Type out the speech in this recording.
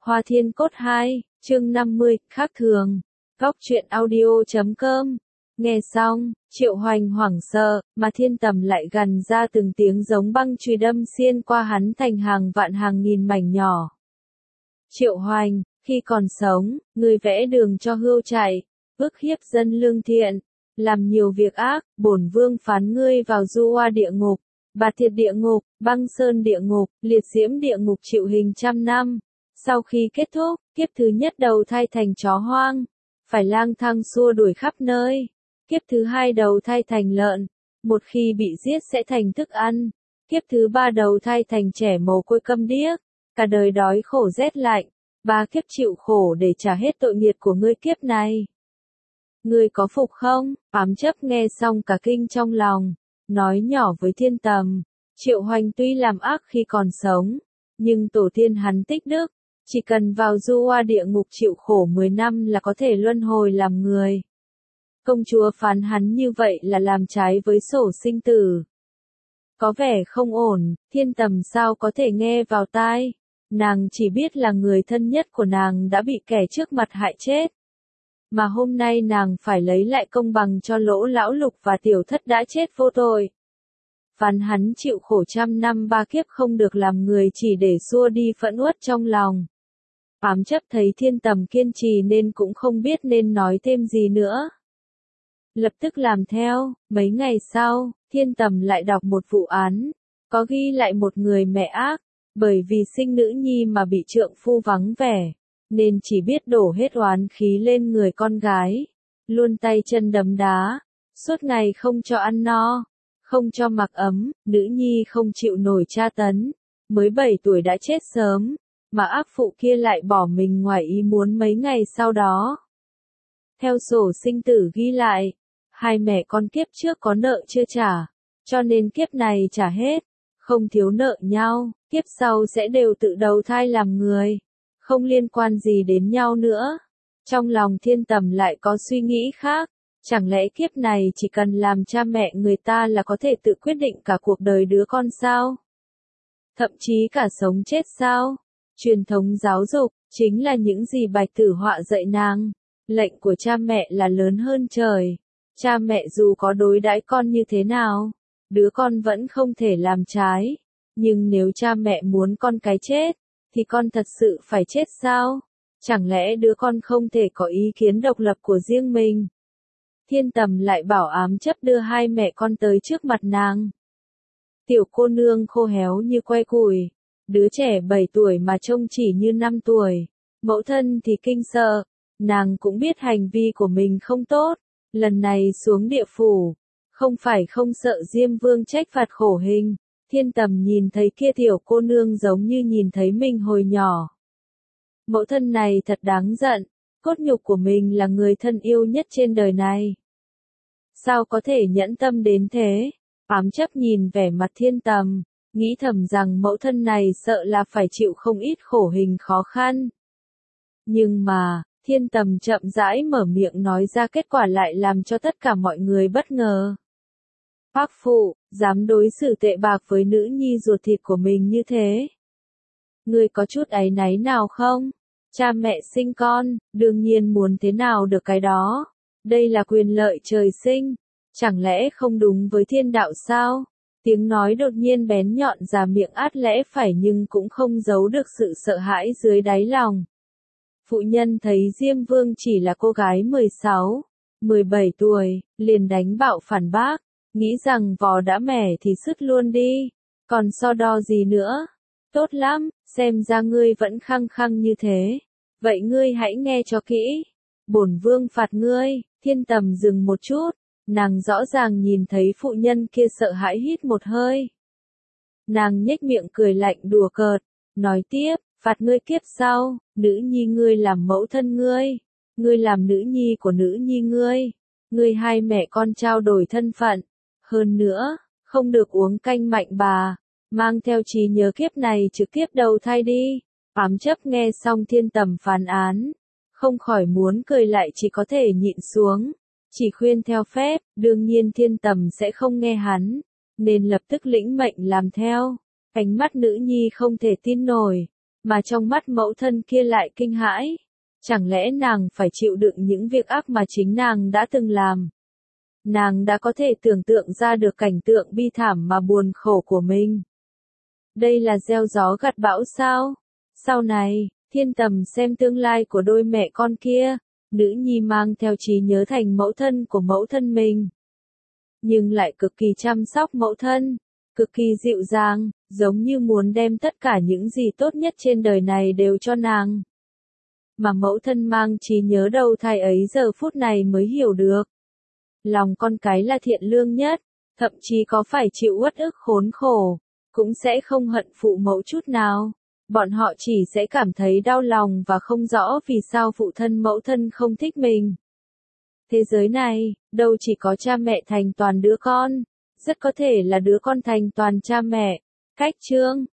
Hoa Thiên Cốt 2, chương 50, khác thường. Góc truyện audio.com. Nghe xong, Triệu Hoành hoảng sợ, mà Thiên Tầm lại gằn ra từng tiếng giống băng chùy đâm xuyên qua hắn thành hàng vạn hàng nghìn mảnh nhỏ. Triệu Hoành, khi còn sống, ngươi vẽ đường cho hươu chạy, ức hiếp dân lương thiện, làm nhiều việc ác, bổn vương phán ngươi vào du oa địa ngục, bạt thiệt địa ngục, băng sơn địa ngục, liệt diễm địa ngục chịu hình 100 năm. Sau khi kết thúc, kiếp thứ nhất đầu thai thành chó hoang, phải lang thang xua đuổi khắp nơi. Kiếp thứ hai đầu thai thành lợn, một khi bị giết sẽ thành thức ăn. Kiếp thứ ba đầu thai thành trẻ mồ côi câm điếc, cả đời đói khổ rét lạnh. 3 kiếp chịu khổ để trả hết tội nghiệp của ngươi kiếp này. Ngươi có phục không? Ám chấp nghe xong cả kinh trong lòng, nói nhỏ với Thiên Tầm. Triệu Hoành tuy làm ác khi còn sống, nhưng tổ tiên hắn tích đức, chỉ cần vào du oa địa ngục chịu khổ 10 năm là có thể luân hồi làm người. Công chúa phán hắn như vậy là làm trái với sổ sinh tử. Có vẻ không ổn, Thiên Tầm sao có thể nghe vào tai. Nàng chỉ biết là người thân nhất của nàng đã bị kẻ trước mặt hại chết. Mà hôm nay nàng phải lấy lại công bằng cho Lỗ Lão Lục và Tiểu Thất đã chết vô tội. Phán hắn chịu khổ 100 năm 3 kiếp không được làm người chỉ để xua đi phẫn uất trong lòng. Ám chấp thấy Thiên Tầm kiên trì nên cũng không biết nên nói thêm gì nữa. Lập tức làm theo. Mấy ngày sau, Thiên Tầm lại đọc một vụ án, có ghi lại một người mẹ ác, bởi vì sinh nữ nhi mà bị trượng phu vắng vẻ, nên chỉ biết đổ hết oán khí lên người con gái, luôn tay chân đấm đá, suốt ngày không cho ăn no, không cho mặc ấm, nữ nhi không chịu nổi tra tấn, mới 7 tuổi đã chết sớm, mà ác phụ kia lại bỏ mình ngoài ý muốn mấy ngày sau đó. Theo sổ sinh tử ghi lại, hai mẹ con kiếp trước có nợ chưa trả, cho nên kiếp này trả hết, không thiếu nợ nhau, kiếp sau sẽ đều tự đầu thai làm người, không liên quan gì đến nhau nữa. Trong lòng Thiên Tầm lại có suy nghĩ khác, chẳng lẽ kiếp này chỉ cần làm cha mẹ người ta là có thể tự quyết định cả cuộc đời đứa con sao? Thậm chí cả sống chết sao? Truyền thống giáo dục, chính là những gì Bạch Tử Họa dạy nàng. Lệnh của cha mẹ là lớn hơn trời. Cha mẹ dù có đối đãi con như thế nào, đứa con vẫn không thể làm trái. Nhưng nếu cha mẹ muốn con cái chết, thì con thật sự phải chết sao? Chẳng lẽ đứa con không thể có ý kiến độc lập của riêng mình? Thiên Tầm lại bảo ám chấp đưa hai mẹ con tới trước mặt nàng. Tiểu cô nương khô héo như que củi, đứa trẻ 7 tuổi mà trông chỉ như 5 tuổi. Mẫu thân thì kinh sợ, nàng cũng biết hành vi của mình không tốt, lần này xuống địa phủ, không phải không sợ Diêm Vương trách phạt khổ hình. Thiên Tầm nhìn thấy kia tiểu cô nương giống như nhìn thấy mình hồi nhỏ. Mẫu thân này thật đáng giận, cốt nhục của mình là người thân yêu nhất trên đời này. Sao có thể nhẫn tâm đến thế? Ám chấp nhìn vẻ mặt Thiên Tầm, nghĩ thầm rằng mẫu thân này sợ là phải chịu không ít khổ hình khó khăn. Nhưng mà, Thiên Tầm chậm rãi mở miệng nói ra kết quả lại làm cho tất cả mọi người bất ngờ. Bác phụ, dám đối xử tệ bạc với nữ nhi ruột thịt của mình như thế. Ngươi có chút áy náy nào không? Cha mẹ sinh con, đương nhiên muốn thế nào được cái đó. Đây là quyền lợi trời sinh. Chẳng lẽ không đúng với thiên đạo sao? Tiếng nói đột nhiên bén nhọn ra miệng át lẽ phải nhưng cũng không giấu được sự sợ hãi dưới đáy lòng. Phụ nhân thấy Diêm Vương chỉ là cô gái 16, 17 tuổi, liền đánh bạo phản bác. Nghĩ rằng vò đã mẻ thì sứt luôn đi, còn so đo gì nữa? Tốt lắm, xem ra ngươi vẫn khăng khăng như thế. Vậy ngươi hãy nghe cho kỹ. Bổn vương phạt ngươi. Thiên Tầm dừng một chút, nàng rõ ràng nhìn thấy phụ nhân kia sợ hãi hít một hơi. Nàng nhếch miệng cười lạnh đùa cợt, nói tiếp, phạt ngươi kiếp sau, nữ nhi ngươi làm mẫu thân ngươi làm nữ nhi của nữ nhi ngươi hai mẹ con trao đổi thân phận. Hơn nữa, không được uống canh mạnh bà, mang theo trí nhớ kiếp này trực tiếp đầu thai đi. Ám chấp nghe xong Thiên Tầm phán án, không khỏi muốn cười lại chỉ có thể nhịn xuống, chỉ khuyên theo phép, đương nhiên Thiên Tầm sẽ không nghe hắn, nên lập tức lĩnh mệnh làm theo. Ánh mắt nữ nhi không thể tin nổi, Mà trong mắt mẫu thân kia lại kinh hãi. Chẳng lẽ nàng phải chịu đựng những việc ác mà chính nàng đã từng làm? Nàng đã có thể tưởng tượng ra được cảnh tượng bi thảm mà buồn khổ của mình. Đây là gieo gió gặt bão sao? Sau này, Thiên Tầm xem tương lai của đôi mẹ con kia, nữ nhi mang theo trí nhớ thành mẫu thân của mẫu thân mình. Nhưng lại cực kỳ chăm sóc mẫu thân, cực kỳ dịu dàng, giống như muốn đem tất cả những gì tốt nhất trên đời này đều cho nàng. Mà mẫu thân mang trí nhớ đầu thai ấy giờ phút này mới hiểu được. Lòng con cái là thiện lương nhất, thậm chí có phải chịu uất ức khốn khổ, cũng sẽ không hận phụ mẫu chút nào. Bọn họ chỉ sẽ cảm thấy đau lòng và không rõ vì sao phụ thân mẫu thân không thích mình. Thế giới này, đâu chỉ có cha mẹ thành toàn đứa con, rất có thể là đứa con thành toàn cha mẹ. Cách chương